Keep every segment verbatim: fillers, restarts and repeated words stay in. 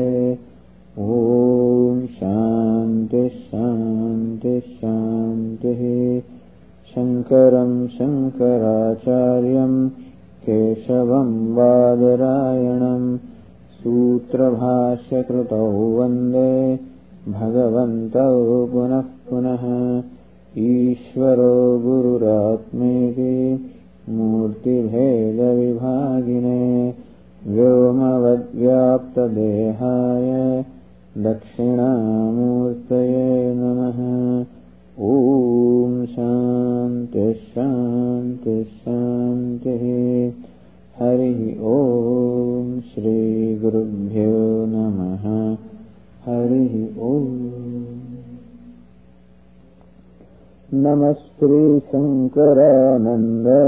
Om Shanti Shanti Shanti. Shankaram Shankaracharyam Keshavam Badarayanam Sutra Bhashya Krutau Vande Bhagavantau Punah Punah. Ishvaro Gururatmeti Murti Bheda Vibhagine Vyomavad Vyapta Dehaya Dakshinamurtaye Namaha. Om Shanti Shanti Shanti. Hari Om Shri Gurubhyo Namaha. Hari Om. Namaste Shankarananda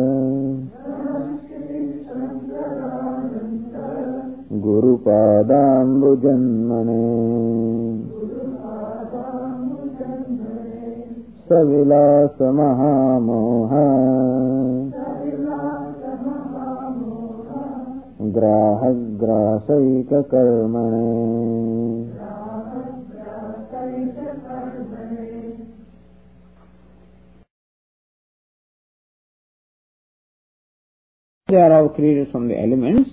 Guru Padambu Janmane Savilasa Mahamoha Graha Grasaika Karmane. They are all created from the elements.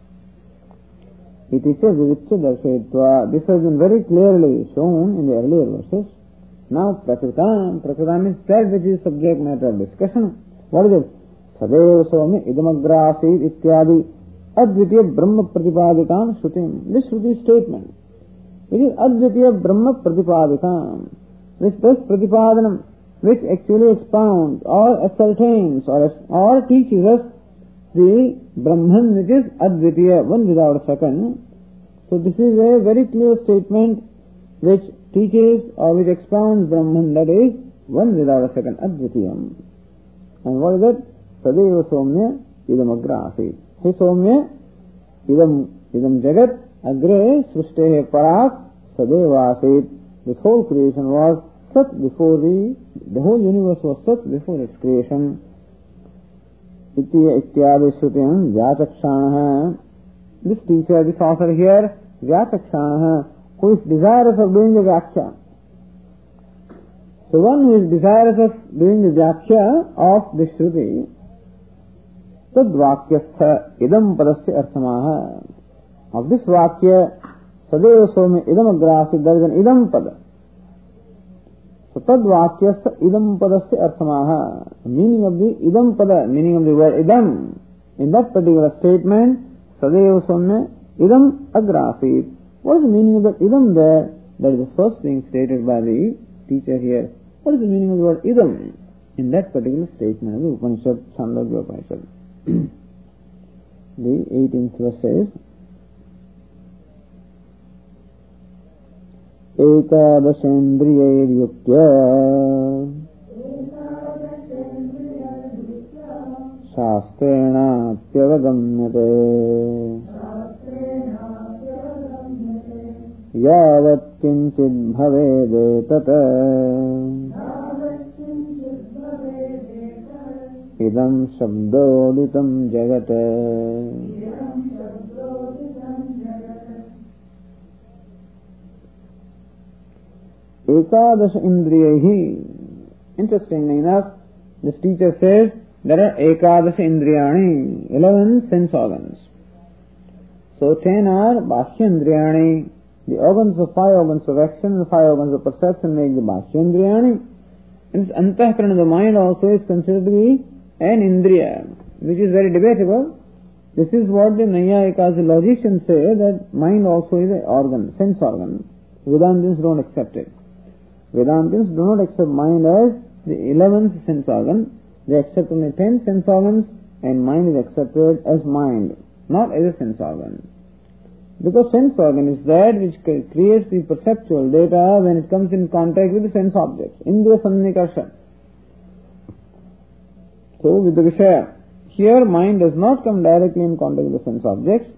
It is a Vivicha Darshayatva. This has been very clearly shown in the earlier verses. Now, Prakritam. Prakritam means that which is subject matter of discussion. What is it? Sadeva Swami Idamagrasid Ityadi Advitiya Brahma Pratipaditam Shrutim. This Shruti statement, it is Advitiya Brahma Pratipaditam, which does Pratipadanam, which actually expounds or ascertains or, or teaches us the Brahman which is Advitiya, one without a second. So this is a very clear statement which teaches or which expounds Brahman, that is one without a second, Advitiyam. And what is it? Sadeva Somya Idam Agra Asit. Hey Somya, Idam, idam Jagat Agre Srustehe Parak Sadeva Asit. This whole creation was Sat before the, the whole universe was Sat before its creation. Ityadi Shrutim Vyachakshanaha. This teacher, this author here, Vyachakshanaha, who is desirous of doing the Vyakhya. So one who is desirous of doing the Vyakhya of the Shruti, Tadvakyastha Idam Padasya Arthamaha. Of this Vakya, Sadeva Somi Idam Agrasi, there is an Idam Pada. So Tadvakyastha Idam Padasya Arthamaha. The meaning of the Idam Pada, meaning of the word Idam, in that particular statement, Sadeva Somi Idam Agrasi. What is the meaning of that Idam there? That is the first thing stated by the teacher here. What is the meaning of the word Idam in that particular statement of the Upanishad, Chandogya Upanishad? The eighteenth verse says, Ekadashendriyaryuktya Shastrena Tyavagamyate Yavat kinchid bhavedetat Idam shabdoditam jagat. Ekadash Indriyahi. Interestingly enough, this teacher says there are Ekadash Indriyani, eleven sense organs. So ten are Bhashya Indriyani. The organs of five organs of action and five organs of perception make the Bhashya Indriyani. And this Antahkarana, the mind also is considered to be an Indriya, which is very debatable. This is what the Nayayikas, the logicians say, that mind also is an organ, sense organ. Vedantins don't accept it. Vedantins do not accept mind as the eleventh sense organ. They accept only ten sense organs, and mind is accepted as mind, not as a sense organ. Because sense organ is that which creates the perceptual data when it comes in contact with the sense objects. Indriya Sannikarsha. So with the Vishaya, here mind does not come directly in contact with the sense objects.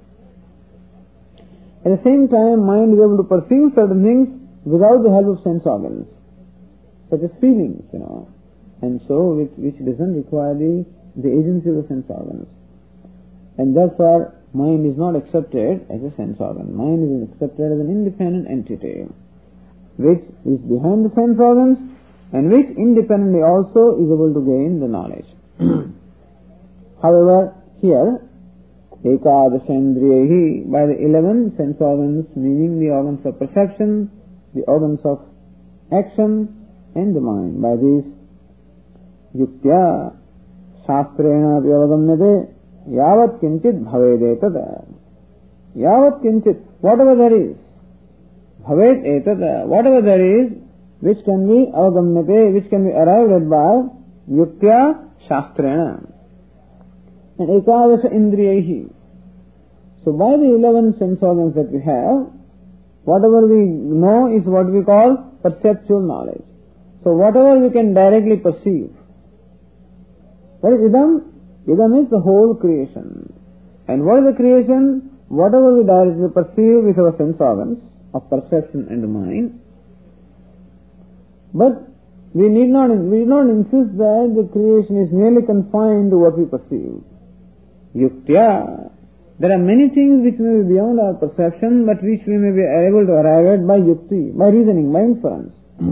At the same time, mind is able to perceive certain things without the help of sense organs, such as feelings, you know, and so which, which doesn't require the, the agency of the sense organs. And therefore, mind is not accepted as a sense organ. Mind is accepted as an independent entity, which is behind the sense organs and which independently also is able to gain the knowledge. However, here, ekadashendriyahi, by the eleven sense organs, meaning the organs of perception, the organs of action, and the mind. By these, yuktya shastrena vyavagamyate yavat kinchit bhaved etada. Yavat kinchit, whatever there is, bhaved etada, whatever there is, which can be avagamyate, which can be arrived at by yuktya shastrena. And ekadasha indriyahi. So by the eleven sense organs that we have, whatever we know is what we call perceptual knowledge. So whatever we can directly perceive. That is idam. Idam is the whole creation. And what is the creation? Whatever we directly perceive with our sense organs of perception and mind. But we need not, we need not insist that the creation is merely confined to what we perceive. Yuktya. There are many things which may be beyond our perception, but which we may be able to arrive at by yukti, by reasoning, by inference.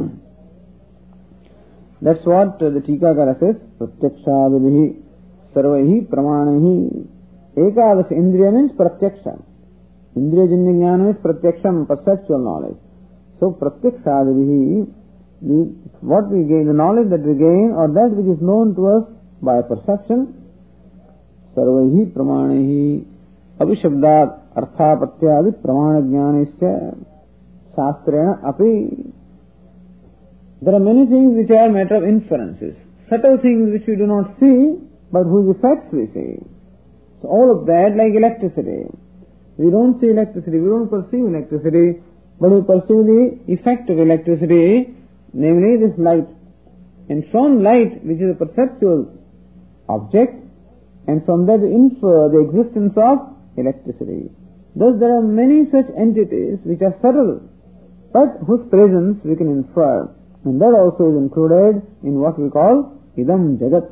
That's what uh, the Tikakara says. Pratyakshavihi sarvaihi pramanehi. Ekadash indriya means pratyaksha. Indriya janya jnana is pratyaksham, perceptual knowledge. So pratyakshavihi, what we gain, the knowledge that we gain, or that which is known to us by perception, sarvaihi pramanehi. Abhishabdat arthapatyadi pramana jnanisya shastrena api. There are many things which are matter of inferences, subtle things which we do not see, but whose effects we see. So all of that, like electricity. We don't see electricity, we don't perceive electricity, but we perceive the effect of electricity, namely this light. And from light, which is a perceptual object, and from that we infer the existence of electricity. Thus there are many such entities which are subtle, but whose presence we can infer. And that also is included in what we call idam jagat.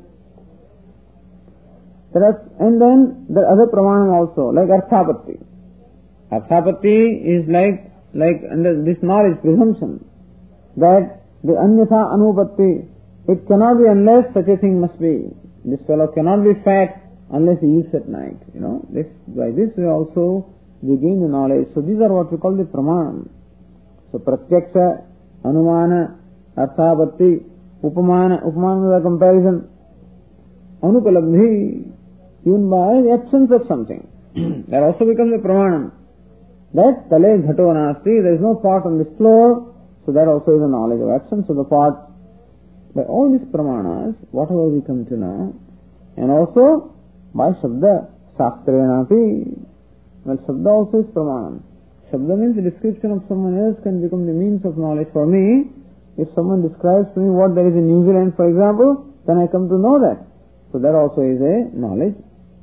There are, and then there are other pramanam also, like arthapatti. Arthapatti is like, like under this knowledge, presumption, that the anyatha anupatti, it cannot be unless such a thing must be. This fellow cannot be fat unless he eats at night. You know, this, by this way also we gain the knowledge. So these are what we call the pramanam. So pratyaksha, anumana, arthapatti, upamana, upamana is a comparison, anupalabdhi, even by the absence of something. That also becomes a pramanam. That tale ghato nasti, there is no pot on this floor, so that also is a knowledge of absence of the pot. By all these pramanas, whatever we come to know, and also by Shabda, Shastrenapi. Well, Shabda also is pramanam. Shabda means the description of someone else can become the means of knowledge for me. If someone describes to me what there is in New Zealand, for example, then I come to know that. So that also is a knowledge.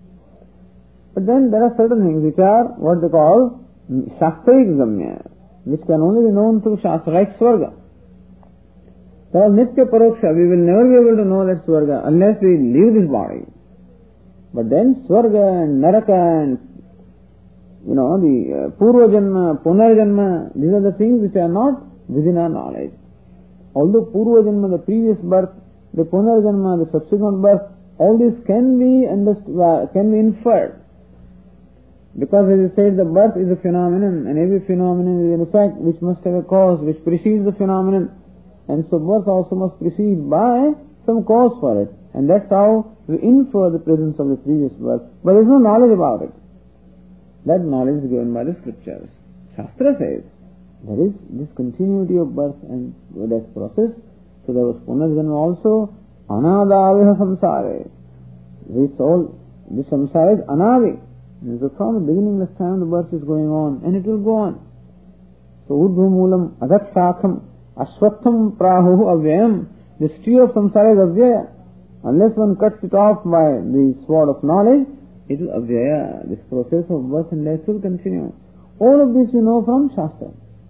But then there are certain things which are what they call Shastric Gamya, which can only be known through Shastra, like Swarga. There are Nitya Paroksha, we will never be able to know that Swarga unless we leave this body. But then Swarga and Naraka and, you know, the uh, Purva Janma, Punar Janma, these are the things which are not within our knowledge. Although Purva Janma, the previous birth, the Punar Janma, the subsequent birth, all this can be understood, uh, can be inferred. Because as I said, the birth is a phenomenon, and every phenomenon is an effect which must have a cause which precedes the phenomenon. And so birth also must precede by some cause for it. And that's how we infer the presence of the previous birth. But there is no knowledge about it. That knowledge is given by the scriptures. Shastra says there is this continuity of birth and death process. So there was Punarjanma also. Anadaviha samsare. This all, this samsara is anadi. And so from the beginningless time the birth is going on, and it will go on. So udbhumulam adatsakham ashwatham prahuhu avyayam. The tree of samsara is avyaya. Unless one cuts it off by the sword of knowledge, it will avyaya. This process of birth and death will continue. All of this we know from Shastra.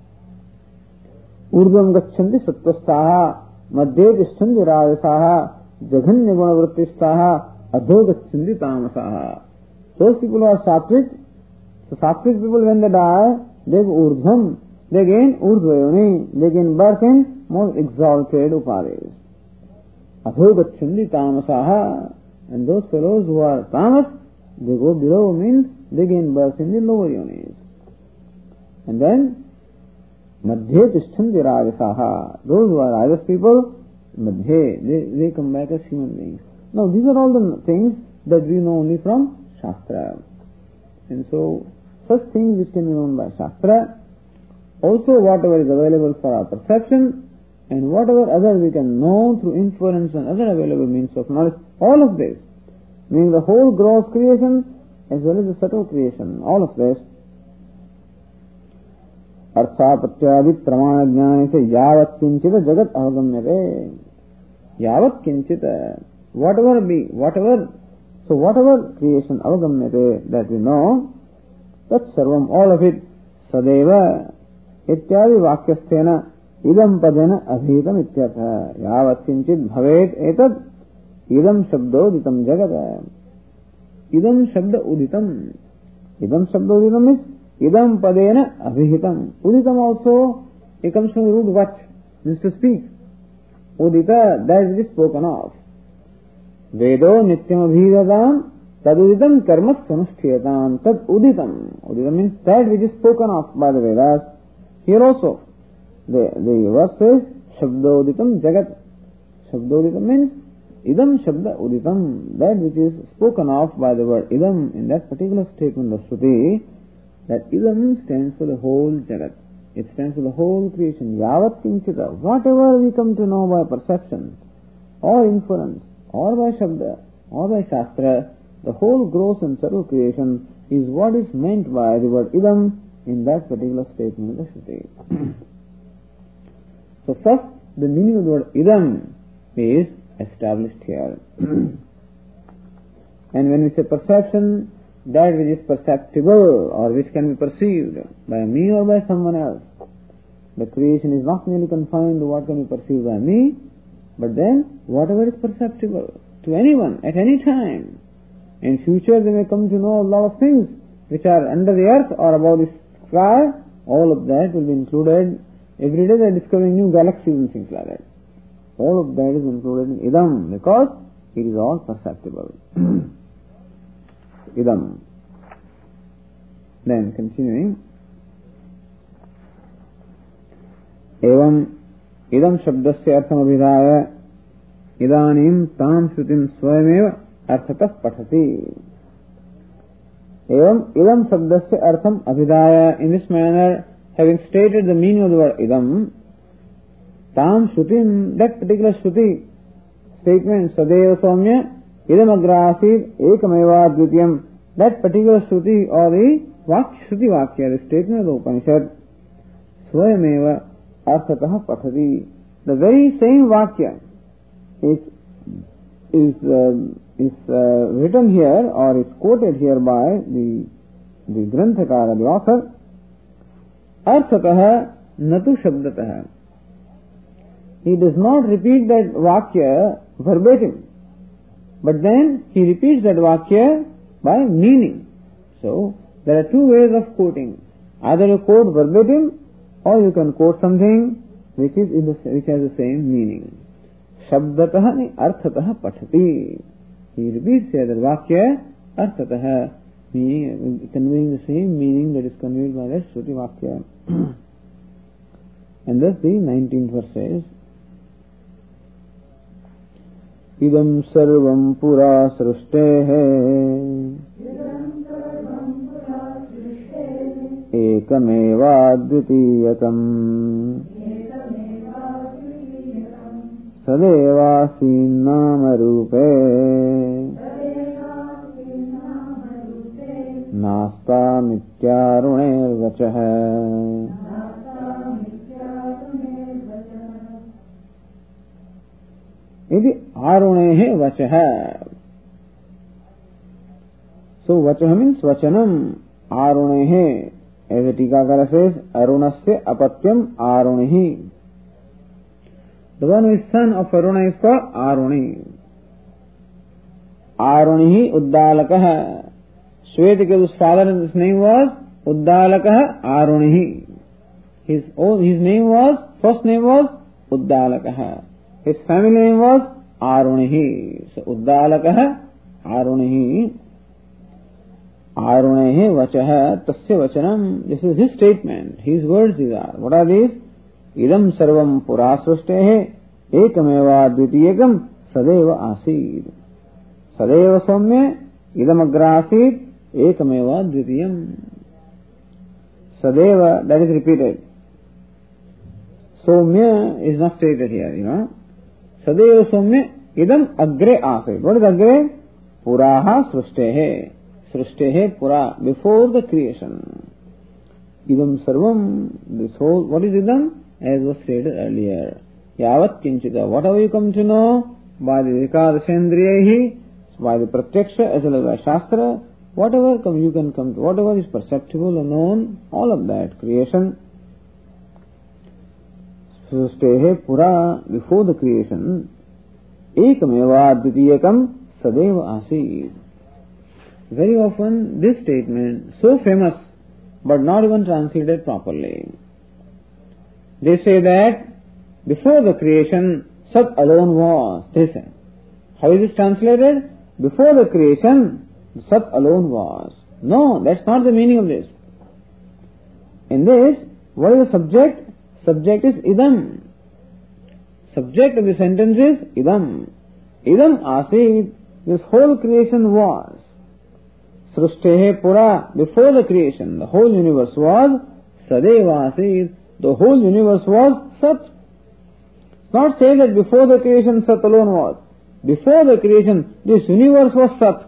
Urdhvam gacchandi sattvastaha, madhye tishtandi rajasaha, jaghanya gunavrittistaha, adho gacchandi tamasaha. Those people who are sattvic, So sattvic people, when they die, they go urdhvam, they gain urdhvayoni, they gain birth in more exalted upadis. Adho gacchandi tamasaha, and those fellows who are tamas, they go below, means they gain birth in the lower yonis. And then madhye tishthandi rajasaha, those who are rajas people, madhye, they, they come back as human beings. Now these are all the things that we know only from Shastra. And so, such things which can be known by Shastra, also whatever is available for our perception, and whatever other we can know through inference and other available means of knowledge, all of this, meaning the whole gross creation as well as the subtle creation, all of this, Arthapatyadi pramana jnani se yavat kinchita jagat avagamyate. Yavat kinchita, whatever be, whatever, so whatever creation avagamyate that we know, that sarvam, all of it, sadeva, ityadi vakyasthena, idam padena abhitam ityatha. Yavat kinchit bhavet etad, idam shabdo uditam jagat. Idam shabda uditam. Idam shabda uditam is idam padena abhihitam. Uditam also, it comes from the root vach, means to speak. Udita, that is spoken of. Vedo nityam abhigadam, tad uditam karma sanushthiyatam, tad uditam. Uditam means that which is spoken of by the Vedas. Here also, the, the verse says, Shabdo uditam jagat. Shabdo uditam means idam shabda uditam, that which is spoken of by the word idam in that particular statement of Shruti, that idam stands for the whole jagat. It stands for the whole creation. Yavat kinchita, whatever we come to know by perception, or inference, or by shabda, or by shastra, the whole gross and subtle creation is what is meant by the word idam in that particular statement of the Shruti. So first, the meaning of the word idam is established here. And when we say perception, that which is perceptible or which can be perceived by me or by someone else. The creation is not merely confined to what can be perceived by me, but then whatever is perceptible to anyone at any time. In future they may come to know a lot of things which are under the earth or above the sky. All of that will be included. Every day they are discovering new galaxies and things like that. All of that is included in idam because it is all perceptible. Idam. Then continuing. Evam idam shabdasya artham abhidaya idanim tam shrutim swayameva arthatah pathati. Evam idam shabdasya artham abhidaya. In this manner, having stated the meaning of the word idam, tam shrutim, that particular shruti statement, sadeva somya idam agrasid ekameva dvitiyam, that particular shruti or the vak, shruti vakya, the statement of the Upanishad, swayameva arthatah pathati, the very same vakya is is uh, is uh, written here or is quoted here by the the Granthakara, the author, arthatah natu shabdatah. He does not repeat that vakya verbatim, but then he repeats that vakya by meaning. So, there are two ways of quoting. Either you quote verbatim, or you can quote something which is in the, which has the same meaning. Shabdatah ni arthatah pathati. He repeats here that vakya arthatah, meaning, conveying the same meaning that is conveyed by the Shruti vakya. And thus the nineteenth verse says, idam sarvam pura srustehe ekameva dvitiyatam sadevasi nama rupe nasta mityaruner vachah. Iti arunehe vachaha. So vachaha means vachanam. Arunehe, as the Tikakara says, arunasya apatyam arunehi. The one who is son of Aruna is called Aruni. Arunihi uddalakaha. Shvetiketu's father's name was Uddalakah Arunihi. His own, his name was, first name was Uddalakah. His family name was Arunihi. So Uddalakah Arunihi. Arunehe vachaha tasya vachanam. This is his statement. His words these are. What are these? Idam sarvam pura srustehe ekameva dvitiyakam sadeva asid. Sadeva somya idam agra asid ekameva dvitiyam. Sadeva, that is repeated. Somya is not stated here, you know. Sadeva somya idam agre asid. What is agre? Puraha srustehe. Srustehe pura, before the creation. Idam sarvam, this whole, what is idam? As was stated earlier. Yavat kinchita, whatever you come to know by the vikadasendriyahi, by the pratyaksha as well as by shastra, whatever come you can come to, whatever is perceptible or known, all of that creation. Srustehe pura, before the creation. Ekameva dvitiyakam sadeva asid. Very often this statement, so famous, but not even translated properly. They say that before the creation, Sat alone was. They say. How is this translated? Before the creation, Sat alone was. No, that's not the meaning of this. In this, what is the subject? Subject is idam. Subject of the sentence is idam. Idam asid, this whole creation was. Srustehe pura, before the creation, the whole universe was Sadeva asid, the whole universe was Sat. It's not saying that before the creation Sat alone was. Before the creation, this universe was Sat.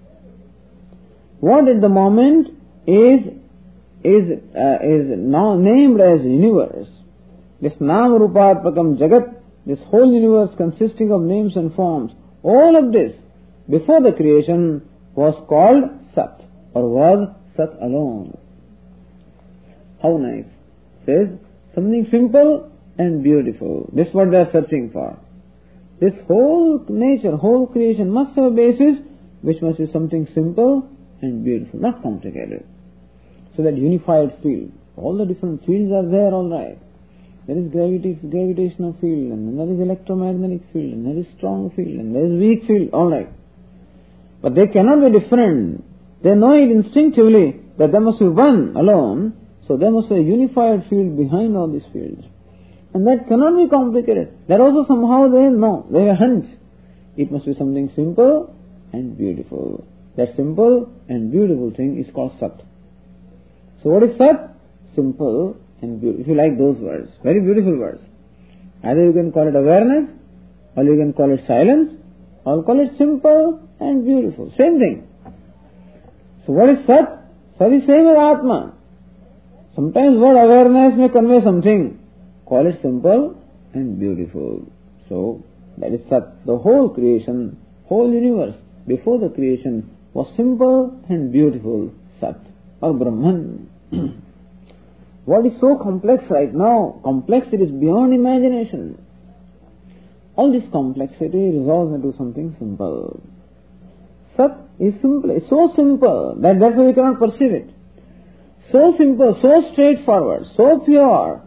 What at the moment is is uh, is now named as universe. This Nam Rupatmakam Jagat, this whole universe consisting of names and forms, all of this before the creation was called Sat, or was Sat alone. How nice. Says something simple and beautiful. This is what they are searching for. This whole nature, whole creation must have a basis which must be something simple and beautiful, not complicated. So that unified field. All the different fields are there, all right. There is gravity, gravitational field, and then there is electromagnetic field, and there is strong field, and there is weak field, all right. But they cannot be different. They know it instinctively that there must be one alone, so there must be a unified field behind all these fields. And that cannot be complicated. That also somehow they know, they have a hunch. It must be something simple and beautiful. That simple and beautiful thing is called Sat. So what is Sat? Simple and beautiful. If you like those words, very beautiful words. Either you can call it awareness, or you can call it silence, or call it simple and beautiful. Same thing. So what is Sat? Sat is same as Atma. Sometimes word awareness may convey something. Call it simple and beautiful. So that is Sat. The whole creation, whole universe, before the creation was simple and beautiful. Sat or Brahman. What is so complex right now? Complex, it is beyond imagination. All this complexity resolves into something simple. Sat is simple, it's so simple that that's why we cannot perceive it. So simple, so straightforward, so pure.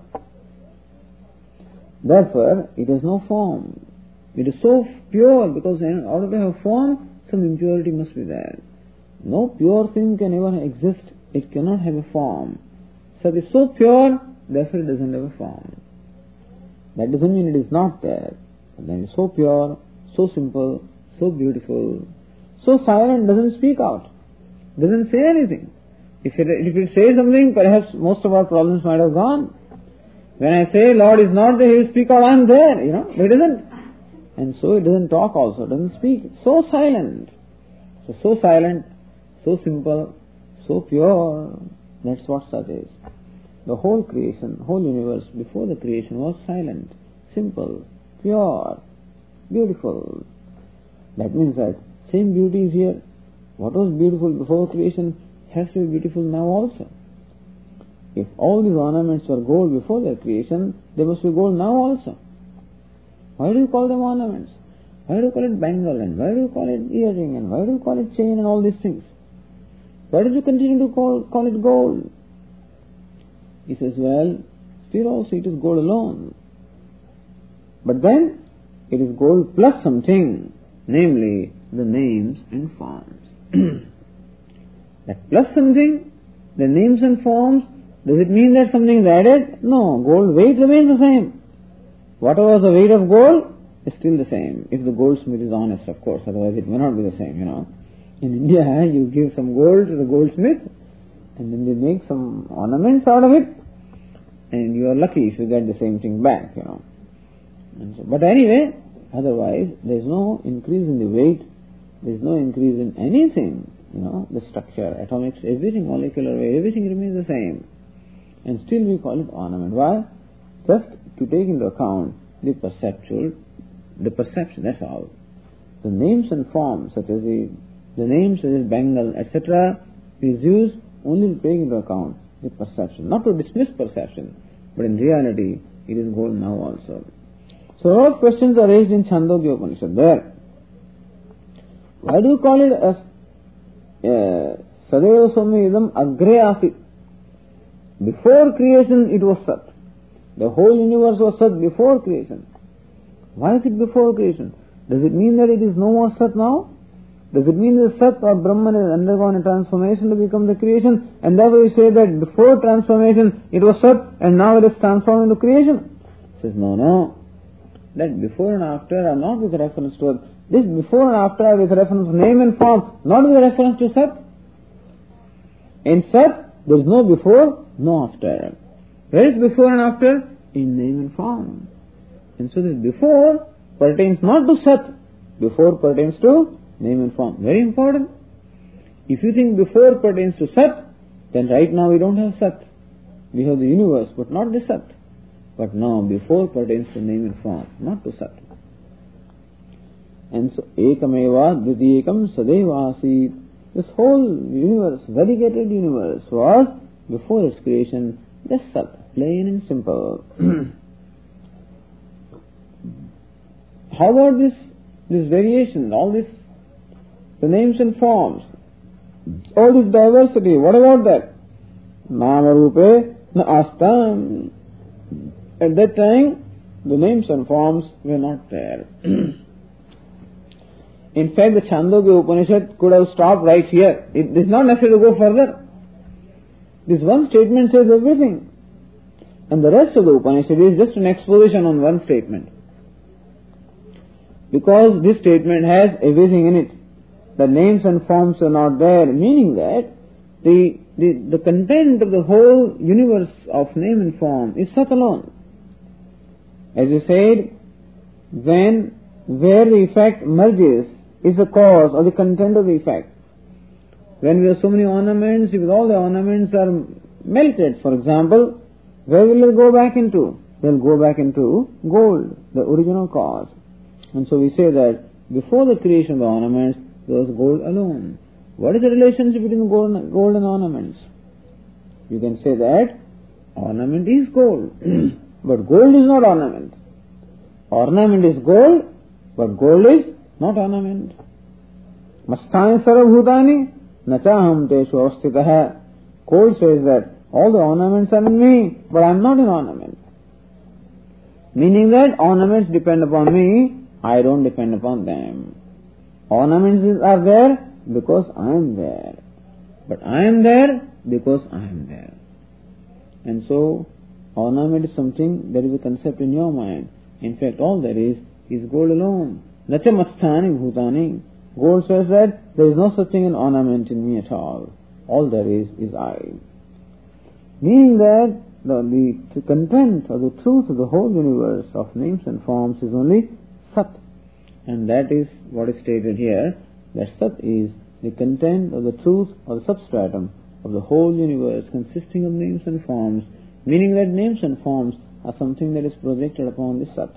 Therefore, it has no form. It is so pure because in order to have form, some impurity must be there. No pure thing can ever exist. It cannot have a form. Sat is so pure, therefore it doesn't have a form. That doesn't mean it is not there. But then it's so pure, so simple, so beautiful, so silent, doesn't speak out, doesn't say anything. If it, if it says something, perhaps most of our problems might have gone. When I say Lord is not there, He will speak out, I am there, you know, but He doesn't. And so it doesn't talk also, doesn't speak. It's so silent. So, so silent, so simple, so pure. That's what Sat is. The whole creation, whole universe before the creation was silent, simple, pure, beautiful. That means that same beauty is here. What was beautiful before creation has to be beautiful now also. If all these ornaments were gold before their creation, they must be gold now also. Why do you call them ornaments? Why do you call it bangle, and why do you call it earring, and why do you call it chain and all these things? Why did you continue to call, call it gold? He says, well, still also it is gold alone. But then it is gold plus something, namely the names and forms. That plus something, the names and forms, does it mean that something is added? No, gold weight remains the same. Whatever was the weight of gold is still the same. If the goldsmith is honest, of course, otherwise it may not be the same, you know. In India, you give some gold to the goldsmith and then they make some ornaments out of it and you are lucky if you get the same thing back, you know. And so, but anyway, otherwise there is no increase in the weight, there is no increase in anything, you know, the structure, atomics, everything, molecular weight, everything remains the same. And still we call it ornament. Why? Just to take into account the perceptual, the perception, that's all. The names and forms such as the, the names such as Bengal, et cetera is used only to take into account the perception, not to dismiss perception, but in reality it is gold now also. So a lot of questions are raised in Chandogya Upanishad there. Why do you call it as uh, Sadeva Somya Idam Agre Asit? Before creation it was Sat. The whole universe was Sat before creation. Why is it before creation? Does it mean that it is no more Sat now? Does it mean that Sat or Brahman has undergone a transformation to become the creation, and therefore we say that before transformation it was Sat and now it is transformed into creation? It says no, no. That before and after are not with reference to it. This before and after are with reference to name and form, not with reference to Sat. In Sat, there is no before, no after. Where is before and after? In name and form. And so this before pertains not to Sat. Before pertains to name and form. Very important. If you think before pertains to Sat, then right now we don't have Sat. We have the universe, but not the Sat. But now before pertains to name and form, not to Sat. And so Ekameva Dvitiyekam Sadeva Asit. This whole universe, variegated universe, was before its creation just Sat, plain and simple. How about this this variation, all this, the names and forms, all this diversity, what about that? Nama Rupe Na Astam. At that time, the names and forms were not there. In fact, the Chandogya Upanishad could have stopped right here. It is not necessary to go further. This one statement says everything. And the rest of the Upanishad is just an exposition on one statement. Because this statement has everything in it. The names and forms are not there, meaning that the, the, the content of the whole universe of name and form is Sat alone. As you said, when, where the effect merges is the cause or the content of the effect. When we have so many ornaments, if all the ornaments are melted, for example, where will they go back into? They'll go back into gold, the original cause. And so we say that before the creation of the ornaments, there was gold alone. What is the relationship between gold and, gold and ornaments? You can say that ornament is gold, but gold is not ornament. Ornament is gold, but gold is not ornament. Mastani sarabhutani nachaham teshu avasthitah. Gold says that all the ornaments are in me, but I am not an ornament. Meaning that ornaments depend upon me, I don't depend upon them. Ornaments are there because I am there. But I am there because I am there. And so, ornament is something that is a concept in your mind. In fact, all there is, is gold alone. Nacha masthani bhutani. Gold says that there is no such thing an ornament in me at all. All there is, is I. Meaning that the, the content or the truth of the whole universe of names and forms is only Sat. And that is what is stated here, that Sat is the content or the truth or the substratum of the whole universe consisting of names and forms, meaning that names and forms are something that is projected upon the Sat.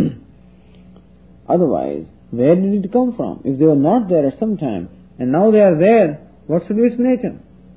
Otherwise, where did it come from? If they were not there at some time, and now they are there, what should be its nature?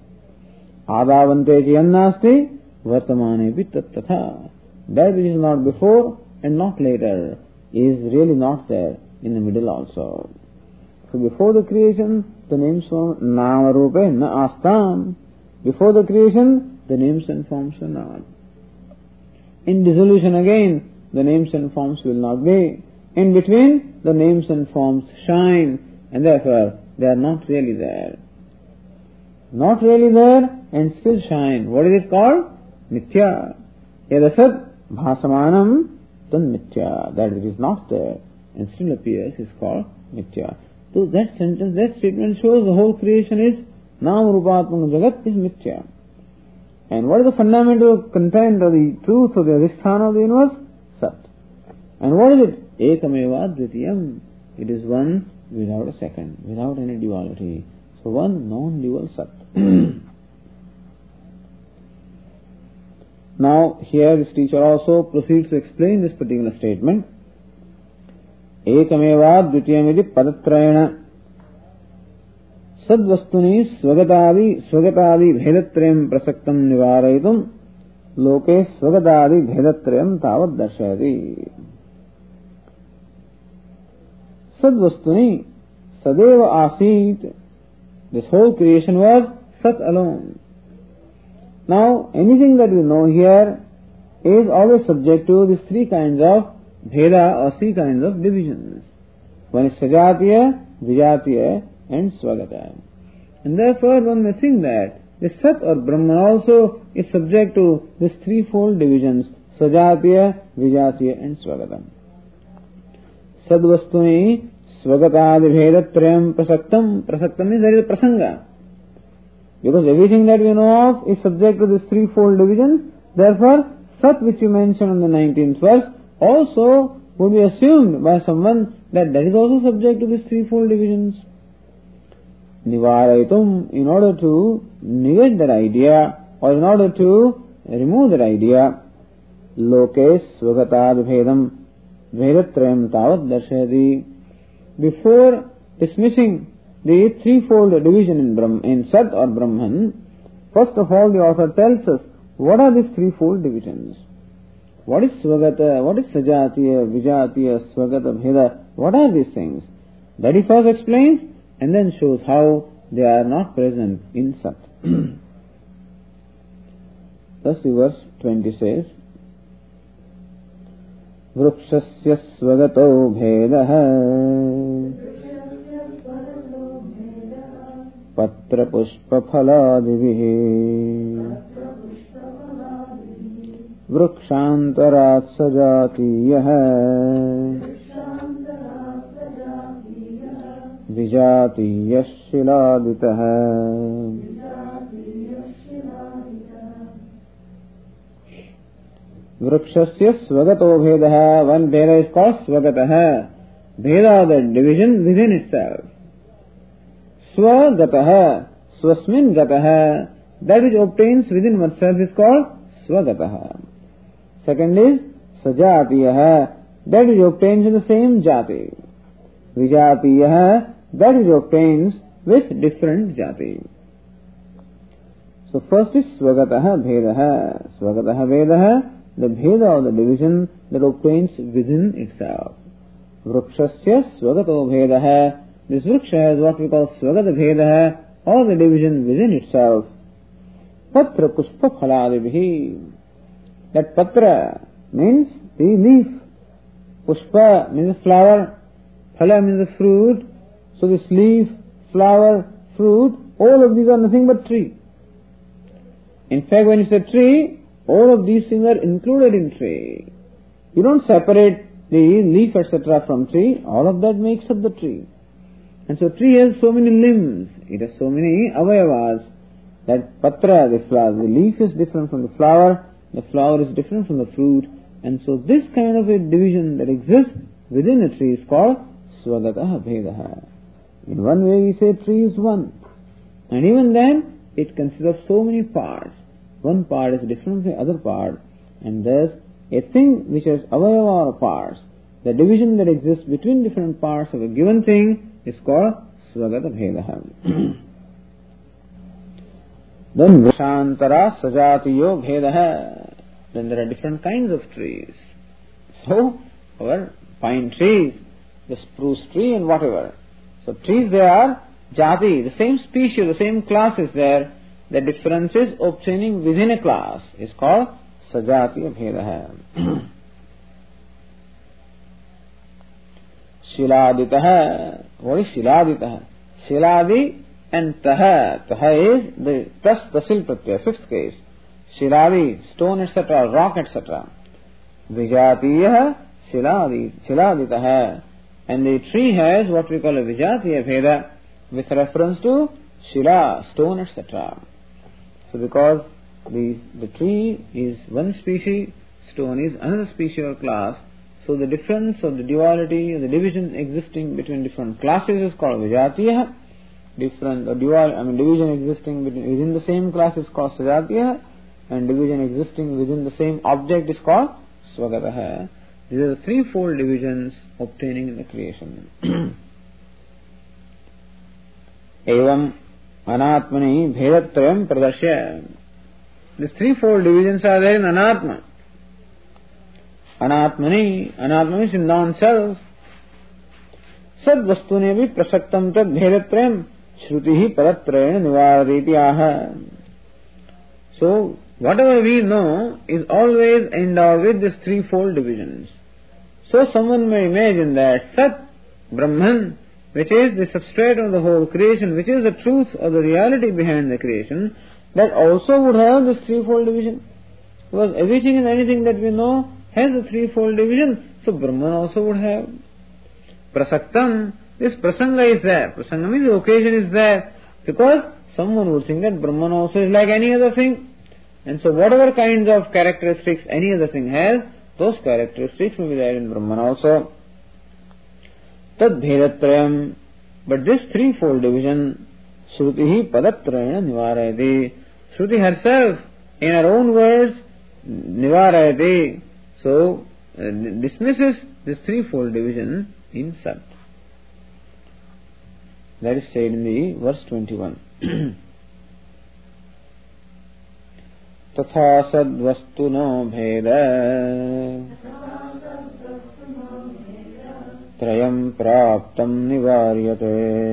Adavante chiyannasti vartamane tattatha. That which is not before and not later is really not there in the middle also. So before the creation, the names were Nama Rupe Na Astam. Before the creation, the names and forms were not. In dissolution again, the names and forms will not be. In between, the names and forms shine, and therefore they are not really there. Not really there and still shine. What is it called? Mithya. Yadasat bhasamanam tan mithya. That which is not there and still appears is called mithya. So that sentence, that statement shows the whole creation is Nam Rupatmaka Jagat is mithya. And what is the fundamental content or the truth of the adhisthana of the universe? Sat. And what is it? Ekameva Dvitiyam. It is one without a second, without any duality. So one non-dual Sat. Now here this teacher also proceeds to explain this particular statement. Ekameva Dvitiyam iti padatrayana Sadvastuni Swagatavi Swagatavi Bhedatrayam Prasaktam Nivaraitum Loke Swagatavi Bhedatrayam Tavad Darshayati. Sadvastuni Sadeva Asit. This whole creation was Sat alone. Now anything that we know here is always subject to these three kinds of Bheda or three kinds of divisions. One is Sajatiya, Vijatiya and Swagata. And therefore one may think that the Sat or Brahman also is subject to these threefold divisions, Sajatiya, Vijatiya and Swagata. Sadvastuni Swagatadi Bhedatrayam Prasaktam. Prasaktam means there is a prasanga. Because everything that we know of is subject to these threefold divisions, therefore Sat which you mentioned in the nineteenth verse also would be assumed by someone that that is also subject to these threefold divisions. Nivaraitum, in order to negate that idea or in order to remove that idea, Loke Swagatad Bhedam Bhedatrayam Tavad Darshayati. Before dismissing the threefold division in Brahm, in Sat or Brahman, first of all the author tells us what are these threefold divisions. What is Swagata, what is Sajatiya, Vijatiya, Swagata, Bheda, what are these things? That he first explains and then shows how they are not present in Sat. Thus the verse twenty says, Vrukshasya Swagato Bhedaha Patra Pushpa Phaladivihi Vrukshantarat Sajatiyaha Vijatiya Shiladitaha. Vrukshasya Swagato Bhedaha. One Bheda is called Swagataha. Bheda, the division within itself. Swagataha. Swasmin Gataha. That which obtains within oneself is called Swagataha. Second is Sajatiyaha. That which obtains in the same jati. Vijatiyaha. That which obtains with different jati. So first is Swagataha Bhedaha. Swagataha Bhedaha. The Bheda or the division that obtains within itself. Vrukshasya Swagato Bhedaha. This Vruksha is what we call Swagata Bhedaha or the division within itself. Patra Pushpa Phaladivihi. That Patra means the leaf. Pushpa means the flower. Phala means the fruit. So this leaf, flower, fruit, all of these are nothing but tree. In fact, when you say tree, all of these things are included in tree. You don't separate the leaf et cetera from tree. All of that makes up the tree. And so tree has so many limbs. It has so many avayavas. That patra, the flower, the leaf is different from the flower. The flower is different from the fruit. And so this kind of a division that exists within a tree is called Swagataha Bhedaha. In one way we say tree is one. And even then, it consists of so many parts. One part is different from the other part, and thus a thing which has avayava or parts, the division that exists between different parts of a given thing is called Swagata Bhedaha. Then Vrishantara Sajatiyo Bhedaha. Then there are different kinds of trees. So, our pine trees, the spruce tree and whatever. So trees they are jati, the same species, the same class is there. The difference is obtaining within a class is called sajatiya bheda. Shiladitah. What is shiladitah? Shiladi and taha. Taha is the tas tasil pratyaya, fifth case. Shiladi, stone, et cetera, rock, et cetera. Vijatiya shiladi, shiladitah. And the tree has what we call a vijatiya bheda with reference to shila, stone, et cetera. So because the, the tree is one species, stone is another species or class, so the difference or the duality, the division existing between different classes is called vijatiya. Different or dual, I mean division existing between, within the same class is called sajatiya, and division existing within the same object is called swagataha. These are the threefold divisions obtaining in the creation. Evam anatmani bhedatrayam pradashya. These threefold divisions are there in anatma. Anatmani, anatma means in non-self. Sad vastune bhi prasaktam tad bhedatrayam shruti paratrayana nivarati aha. So, whatever we know is always endowed with these threefold divisions. So someone may imagine that Sat, Brahman, which is the substrate of the whole creation, which is the truth or the reality behind the creation, that also would have this threefold division. Because everything and anything that we know has a threefold division, so Brahman also would have. Prasaktam, this prasanga is there. Prasanga means the occasion is there. Because someone would think that Brahman also is like any other thing. And so whatever kinds of characteristics any other thing has, those characteristics may be there in Brahman also. Tad bhedatrayam. But this threefold division, Shruti padatrayana nivarayati. Shruti herself, in her own words, nivarayati. So, uh, dismisses this threefold division in Sat. That is said in the verse twenty-one. तथा सद्वस्तुनो भेद त्रयं प्राप्तं निवार्यते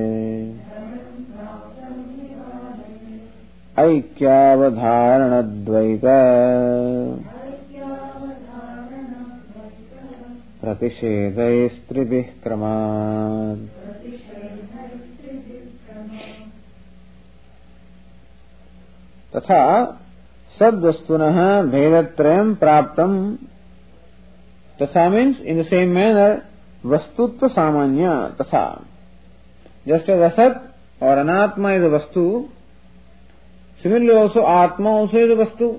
ऐक्यावधारणद्वैत प्रतिषेधैस्त्रिभिः क्रमात्. तथा Sadvastunah bhedatrayam praptam. Tatha means in the same manner, vastutva samanya tatha. Just as Asat or Anatma is a vastu, similarly also Atma also is a vastu.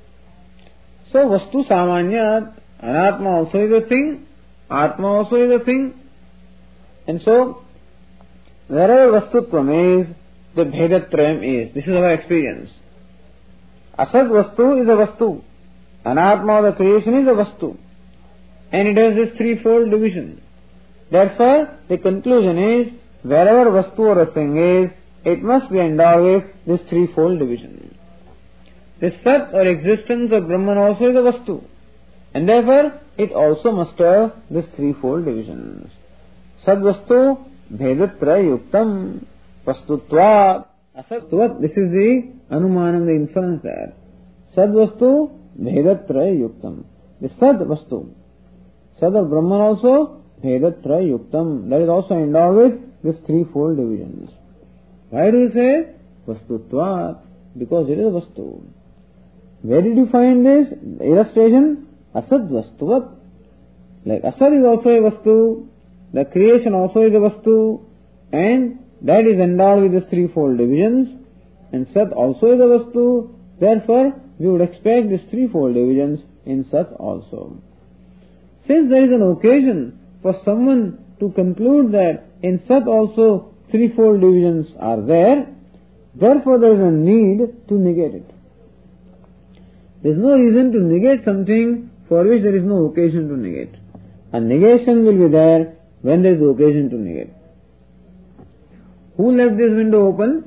So vastu samanya, Anatma also is a thing, Atma also is a thing. And so, wherever vastutvam is, the bhedatrayam is. This is our experience. Asad vastu is a vastu. Anatma, the creation, is a vastu. And it has this threefold division. Therefore, the conclusion is, wherever vastu or a thing is, it must be endowed with this threefold division. This Sat or existence of Brahman also is a vastu. And therefore, it also must have this threefold divisions. Sad vastu bhedatra yuktam vastutvat. Asatvat, this is the anumanam, the inference there. Sad vastu bhedatraya yuktam. The sad vastu, sad of Brahman also bhedatraya yuktam. That is also endowed with these threefold divisions. Why do you say vastutvat? Because it is a vastu. Where did you find this illustration? Asad vastuvat. Like Asad is also a vastu, the creation also is a vastu, and that is endowed with the threefold divisions, and Sat also is a vastu. Therefore, we would expect these threefold divisions in Sat also. Since there is an occasion for someone to conclude that in Sat also threefold divisions are there, therefore there is a need to negate it. There is no reason to negate something for which there is no occasion to negate. A negation will be there when there is occasion to negate. Who left this window open?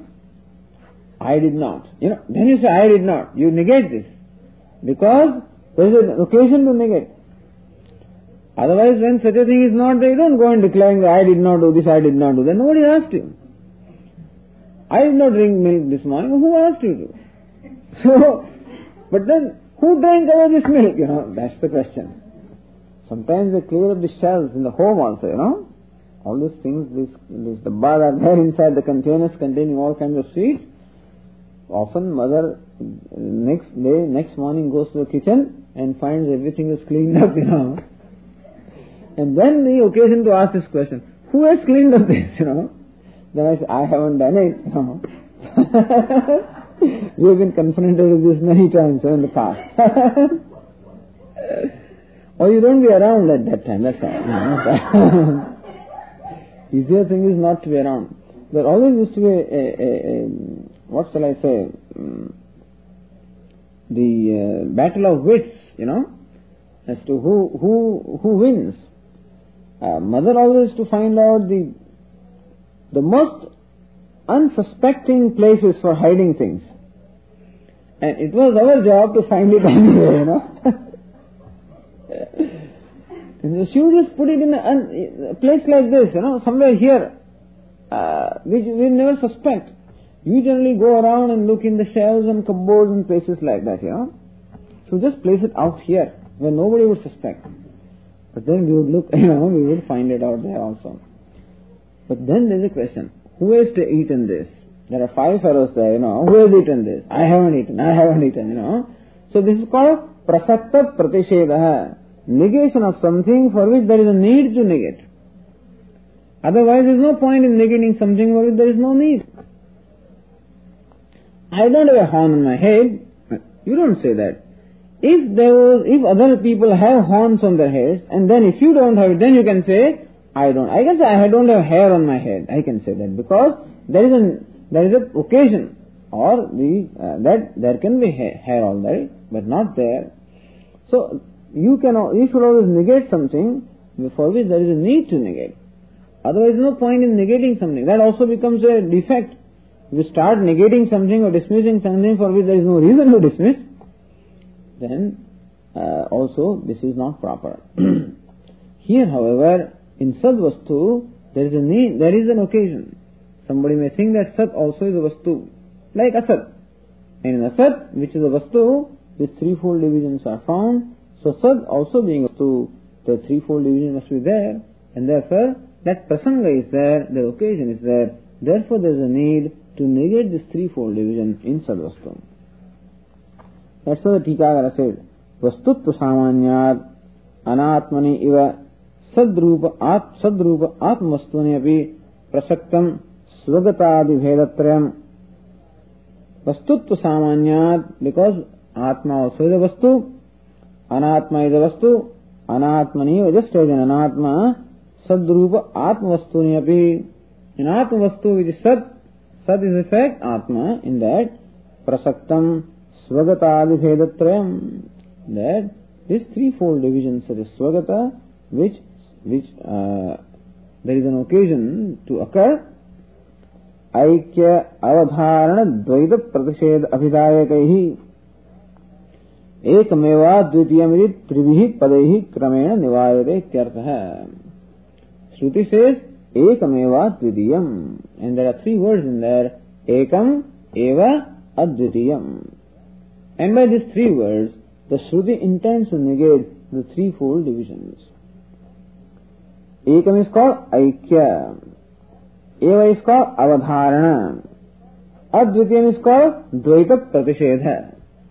I did not. You know, then you say, I did not. You negate this. Because there is an occasion to negate. Otherwise, when such a thing is not there, you don't go and declaring that I did not do this, I did not do that. Nobody asked you. I did not drink milk this morning. Who asked you to? So, but then, who drank all this milk? You know, that's the question. Sometimes they clear up the shells in the home also, you know. All these things, these, these the bar are there inside the containers containing all kinds of sweets. Often mother next day, next morning goes to the kitchen and finds everything is cleaned up, you know. And then the occasion to ask this question, who has cleaned up this, you know? Then I say, I haven't done it, you know. We have been confronted with this many times in the past. Or you don't be around at that time, that's all. You know? Easier thing is not to be around. There always used to be a, a, a, a what shall I say, um, the uh, battle of wits, you know, as to who who who wins. Uh, mother always to find out the the most unsuspecting places for hiding things, and it was our job to find it anyway, you know. And she would just put it in a, a place like this, you know, somewhere here, uh, which we never suspect. You generally go around and look in the shelves and cupboards and places like that, you know. So just place it out here, where nobody would suspect. But then we would look, you know, we would find it out there also. But then there's a question, who has to eaten this? There are five fellows there, you know, who has eaten this? I haven't eaten, I haven't eaten, you know. So this is called prasakta pratishedaha, negation of something for which there is a need to negate. Otherwise there is no point in negating something for which there is no need. I don't have a horn on my head. You don't say that. If there was, if other people have horns on their heads, and then if you don't have it, then you can say, I don't. I can say I don't have hair on my head. I can say that because there is an there is an occasion, or the uh, that there can be hair, hair all right, but not there. So you can you should always negate something for which there is a need to negate. Otherwise, there is no point in negating something. That also becomes a defect. If you start negating something or dismissing something for which there is no reason to dismiss, then uh, also this is not proper. Here, however, in Sad Vastu, there is a need, there is an occasion. Somebody may think that Sat also is a Vastu, like Asat. And in Asat, which is a Vastu, these threefold divisions are found. So Sad also being a Vastu, the threefold division must be there, and therefore that Prasanga is there, the occasion is there. Therefore there is a need to negate this threefold division in Sadvastu. That's what the Tikagara said. Vastutva samanyat anatmani iva sadrupa at sadrupa atmastvani api prasaktam swagatadi bhedatrayam. Vastutva samanyat, because Atma also is a Vastu, Anatma is a Vastu, Anatmani, just as an Anatma, sadrupa atmastvani api. In Atma Vastu, which is Sat, Sat is the fact, Atma, in that prasaktam swagatadi bhedatrayam, that this threefold division, such as swagata, which which uh, there is an occasion to occur, aikya avadharana dvaita pratisheda abhidayakaihi ekameva dvitiyamidi tribhihi padaihi kramena nivarate ityartha. Shruti says ekameva dvitiyam, and there are three words in there, ekam eva advitiyam, and by these three words the Shruti intends to negate the threefold divisions. Ekam is called aikya, eva is called avadharana, advitiyam is called dvaita pratishedha.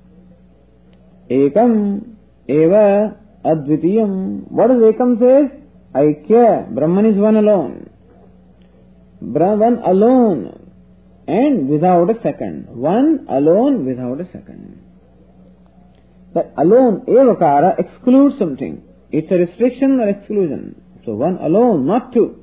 Ekam eva advitiyam. What does ekam says? Aikya, Brahman is one alone. One alone and without a second. One alone without a second. That alone, evakara, excludes something. It's a restriction or exclusion. So one alone, not two.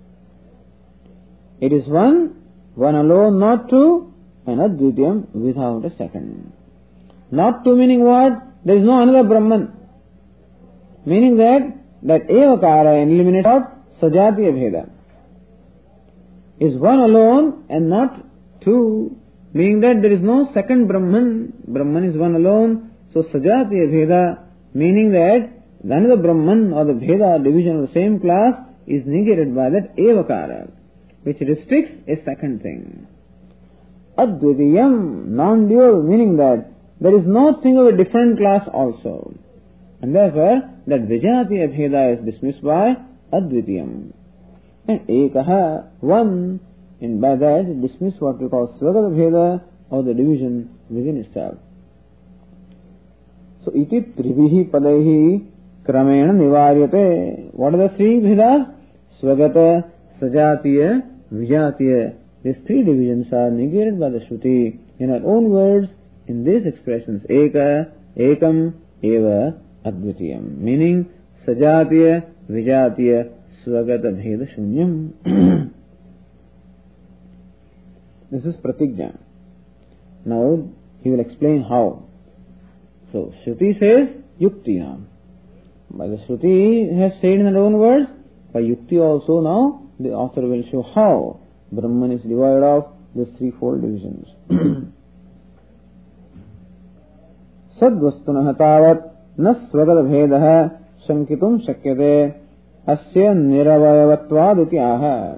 It is one, one alone, not two, and advitiyam without a second. Not two meaning what? There is no another Brahman. Meaning that that evakara eliminates out sajatiya bheda. Is one alone and not two, meaning that there is no second Brahman. Brahman is one alone. So sajatiya bheda, meaning that Another Brahman or the Bheda division of the same class is negated by that Evakara, which restricts a second thing. Advitiyam, non-dual, meaning that there is no thing of a different class also. And therefore, that Vijatiya Bheda is dismissed by Advitiyam. And Ekaha, one, and by that it dismisses what we call Svagata Bheda, or the division within itself. So, iti trivihi padaihi kramena nivaryate. What are the three Bhedas? Svagata, Sajatiya, Vijatiya. These three divisions are negated by the Shruti in our own words in these expressions. Eka, Ekam, Eva, Advitiyam. Meaning, Sajatiya, Vijatiya, Svagata Bheda Shunyam. This is Pratigya. Now, he will explain how. So, Shruti says, Yuktinam. By the Shruti has said in her own words, by Yukti also now, the author will show how Brahman is divided of these threefold divisions. Sadvastunah tavat na svagata bhedah shankitum shakyate asya niravayavatvad iti aha.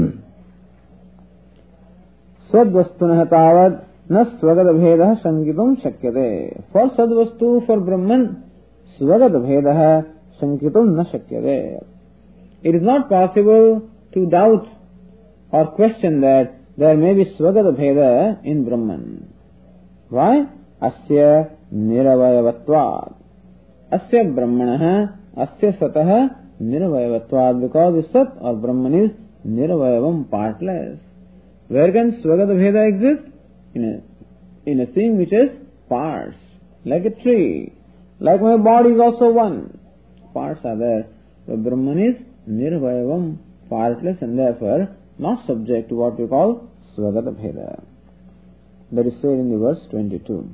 Sadvastunah tavat na svagata bhedah shankitum shakyate. For sadvastu, for Brahman, svagata bhedah shankitum na shakyate. It is not possible to doubt or question that there may be svagata bheda in Brahman. Why? Asya niravayavatvad. Asya brahmanaha, asya satah niravayavatvad. Because the sat or Brahman is niravayavam, partless. Where can svagata bheda exist? In a, in a thing which has parts. Like a tree. Like my body is also one. Parts are there. The Brahman is nirvayavam, partless, and therefore not subject to what we call svagata bheda. That is said in the verse twenty-two.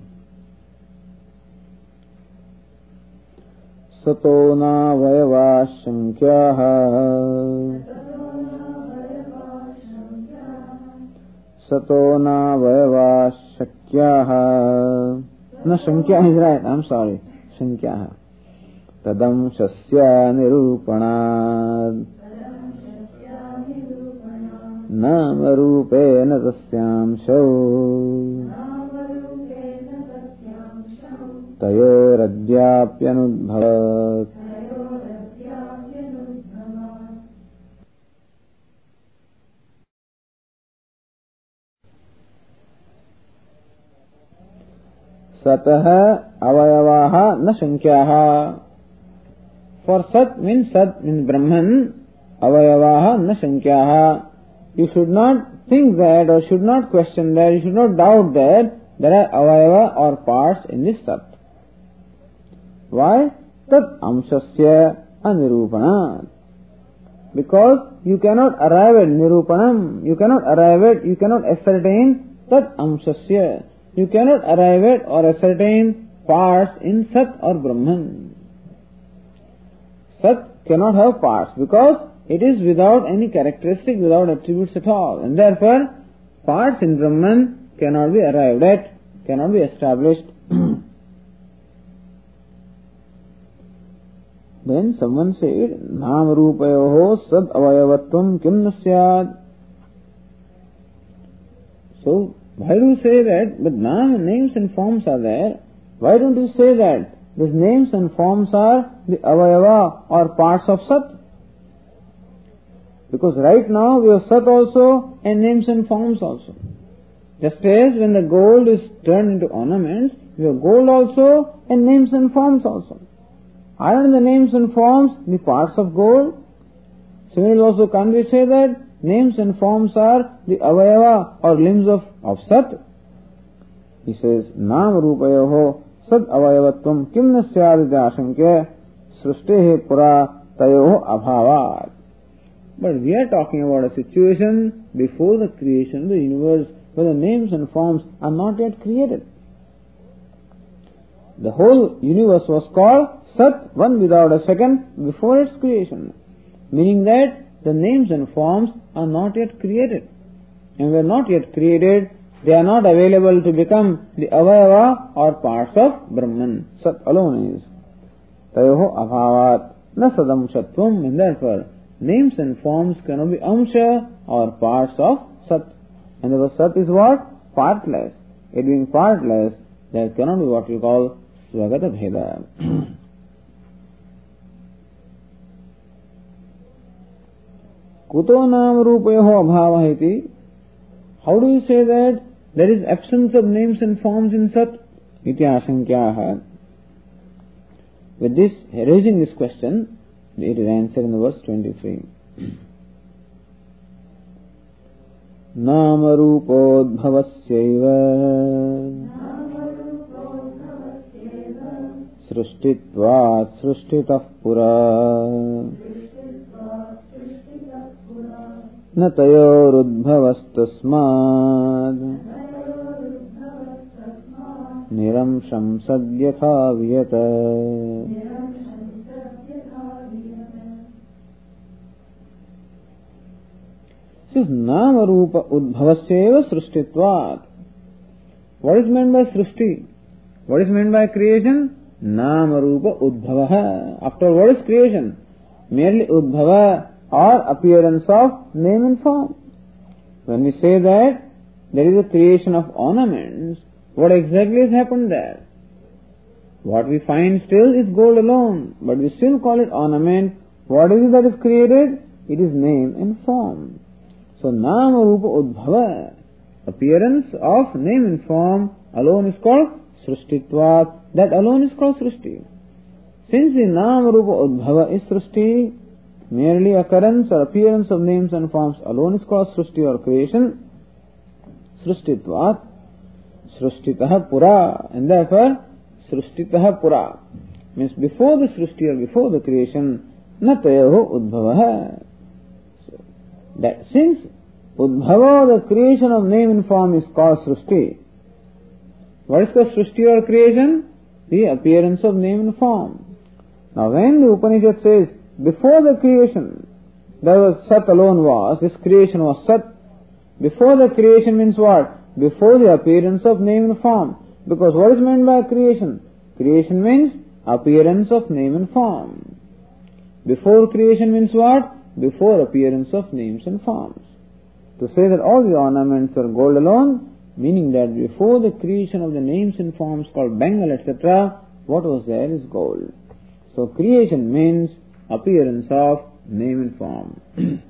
Sato na vayava shankyaha Sato na vayava shakyaha. No, shankya is right, I'm sorry. Shankyaha. Tadam shasya nirupanad nama rupena tasyam shau tayoradyapyanudbhavat. Satah avayavaha na shankyaha. For Sat means Sat means Brahman, avayavaha na shankyaha. You should not think that or should not question that, you should not doubt that there are avayava or parts in this Sat. Why? Tat amshasya anirupanat. Because you cannot arrive at nirupanam, you cannot arrive at, you cannot ascertain tat amshasya. You cannot arrive at or ascertain parts in Sat or Brahman. Sat cannot have parts because it is without any characteristic, without attributes at all. And therefore, parts in Brahman cannot be arrived at, cannot be established. Then someone said, Nam rupayoho sad avayavatvam kim nasyad. So, why do you say that? But Nam, names and forms are there. Why don't you say that? These names and forms are the avayava or parts of Sat. Because right now we have Sat also and names and forms also. Just as when the gold is turned into ornaments, we have gold also and names and forms also. Aren't the names and forms the parts of gold? Similarly also can't we say that names and forms are the avayava or limbs of, of Sat? He says, Nam rupayoho sad avayavatvam kim nasyaditi ashankya srustehe pura tayoho abhavat. But we are talking about a situation before the creation of the universe where the names and forms are not yet created. The whole universe was called Sat, one without a second, before its creation. Meaning that the names and forms are not yet created. And were not yet created, they are not available to become the avayava or parts of Brahman. Sat alone is. tayoho abhavat na sadamshatvam, and therefore names and forms cannot be amsha or parts of sat. And the sat is what? Partless. It being partless, there cannot be what we call svagata bheda. Kuto nam rupayoho abhava iti. How do you say that there is absence of names and forms in sat? Iti ashankyaha. With this, raising this question, it is answered in the verse twenty-three. Nama rupodbhavasyaiva srishtitvat srishtitah pura na tayorudbhavastasmad niramsham sadyatha viyata. This is nama rupa udbhavasyeva srishtitvat. What is meant by srishti? What is meant by creation? Nama rupa udbhavaha. After all, what is creation? Merely udbhava or appearance of name and form. When we say that there is a creation of ornaments, what exactly has happened there? What we find still is gold alone, but we still call it ornament. What is it that is created? It is name and form. So, nama rupa udbhava, appearance of name and form alone is called srishtitvat. That alone is called srishti. Since the nama rupa udbhava is srishti, merely occurrence or appearance of names and forms alone is called srishti or creation. Srishtitvat, srishtitah pura, and therefore srishtitah pura means before the srishti or before the creation, na tayoho udbhavaha. That since udbhava, the creation of name and form, is called srishti. What is called srishti or creation? The appearance of name and form. Now when the Upanishad says, before the creation, there was sat alone was, this creation was sat. Before the creation means what? Before the appearance of name and form. Because what is meant by creation? Creation means appearance of name and form. Before creation means what? Before appearance of names and forms. To say that all the ornaments are gold alone, meaning that before the creation of the names and forms called Bengal, et cetera, what was there is gold. So creation means appearance of name and form.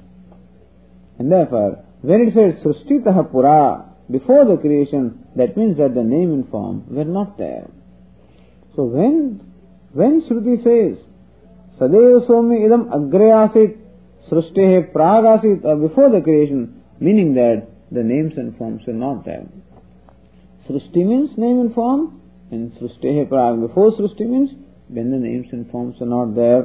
And therefore, when it says Srishtitah Pura, before the creation, that means that the name and form were not there. So when, when Shruti says, Sadeva Somi idam agre asit, Srishtihe prag asit, or before the creation, meaning that the names and forms were not there. Srishti means name and form, and Srishtihe prag, before Srishti means when the names and forms are not there.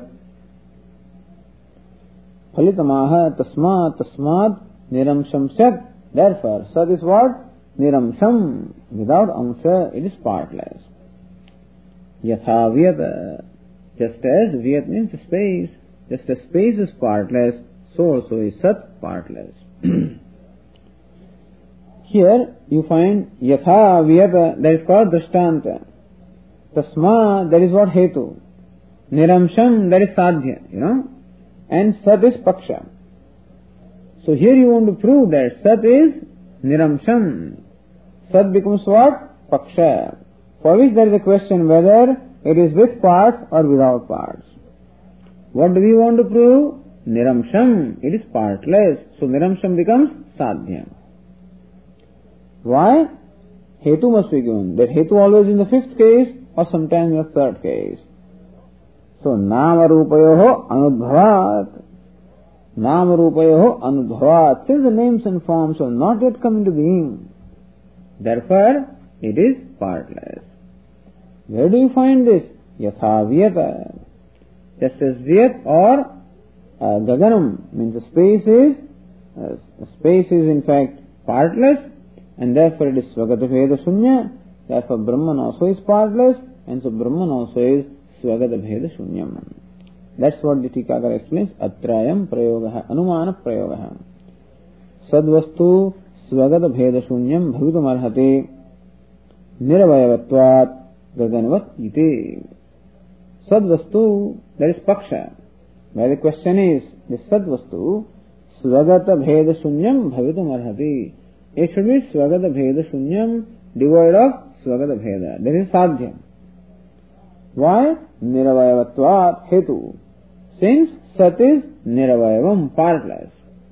Phalitamaha tasma tasmad niramsham sat. Therefore, sat is what? Niramsham. Without amsha, it is partless. Yatha vyata. Just as vyat means space, just as space is partless, so also is sat partless. Here you find yatha vyata, that is called drishtanta. Tasma, that is what hetu. Niramsham, that is sadhya, you know. And sat is paksha. So here you want to prove that sat is niramsham. Sat becomes what? Paksha. For which there is a question whether it is with parts or without parts. What do we want to prove? Niramsham. It is partless. So niramsham becomes sadhya. Why? Hetu must be given. That hetu always in the fifth case or sometimes in the third case. So nama rupayoho anudbhavat. Nama rupayoho anudbhavat. Since the names and forms have not yet come into being, therefore it is partless. Where do you find this? Yatha vyata. Just as vyat or uh, gaganam means the space is, uh, space is in fact partless, and therefore it is svagata bheda shunya. Therefore Brahman also is partless, and so Brahman also is svagata bheda shunyam. That's what the Tikakara explains. Atrayam prayogaha, anumana prayogaha. Sadvastu svagata bheda shunyam bhavitum arhate niravayavatvat gaganvat ite. Sadvastu, that is paksha. Where the question is, the Sadvastu, Svagata Bheda Shunyam Bhavitum Arhati. It should be Svagata Bheda Shunyam, devoid of Svagata Bheda. That is Sadhyam. Why? Niravayavatvat Hetu. Since Sat is Niravayavam, partless.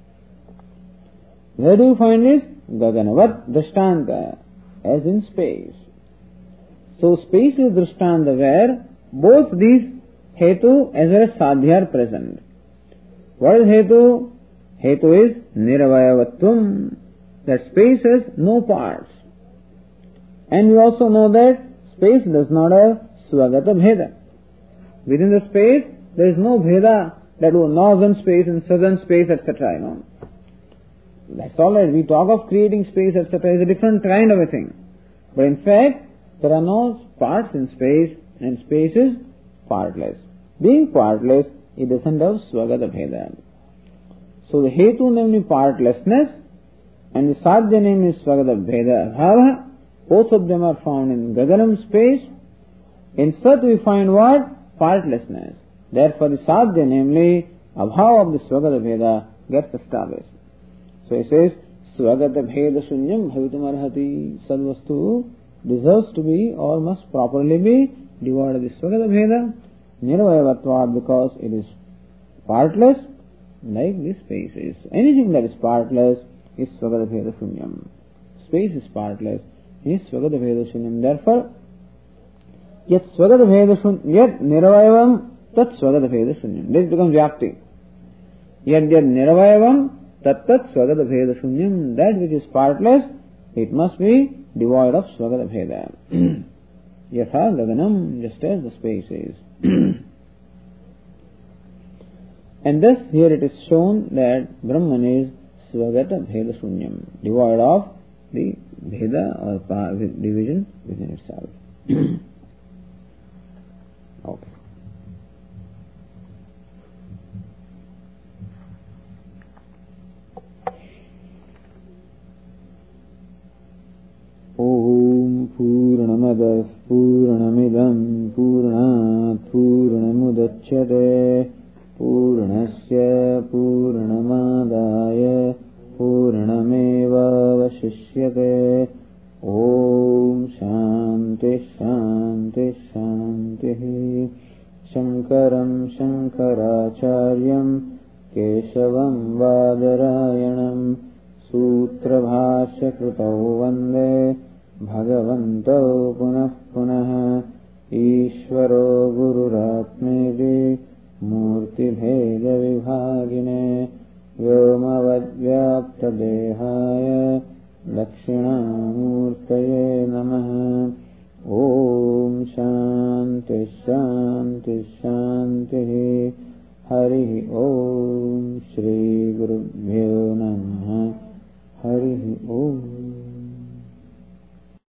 Where do you find this? Gaganavat Drishtanta, as in space. So space is Drishtanta where both these Hetu as well as Sadhya are present. What is Hetu? Hetu is Niravayavatvam, that space has no parts. And we also know that space does not have Svagata Bheda. Within the space, there is no Bheda, that was northern space and southern space, et cetera. You know. That's all right. We talk of creating space, et cetera. It's a different kind of a thing. But in fact, there are no parts in space, and space is partless. Being partless, it doesn't have Svagata Bheda. So the Hetu, namely partlessness, and the Sadhya, namely Svagata Bheda Abhava, both of them are found in Gaganam space. In Sat we find what? Partlessness. Therefore the Sadhya, namely Abhava of the Svagata Bheda, gets established. So he says, Svagata Bheda Shunyam Bhavitum Arhati. Sadvastu deserves to be or must properly be devoid of the Svagata Bheda, Nirvayavatvat, because it is partless, like this space is. Anything that is partless is Svagata Bheda Shunyam. Space is partless, is Svagata Bheda Shunyam. Therefore, yet Svagata Bheda Shunyam, yet Niravayavam, tat Svagata Bheda Shunyam. This becomes Vyapti. Yet yet Niravayavam, tat tat Svagata Bheda Shunyam. That which is partless, it must be devoid of Svagata Bheda. Yatha Gaganam, just as the space is. And thus here it is shown that Brahman is Svagata Bheda Shunyam, devoid of the Bheda or division within itself. Okay. Om Purnamadah Purnamidam Purnat Purnamudachyate Purnasya Purnamadaya Purnameva Vashishyate. Om Shanti Shanti Shanti. Shankaram Shankaracharyam Keshavam Vadarayanam Sutra Bhashya Krutau Vande Bhagavanto Punah Punah. Ishvaro Gururatmedi Murti Bheda Vibhagine Vyomavad Vyapta Dehaya Dakshinamurtaye Namaha. Om Shanti Shanti Shanti. Hari Om Shri Guru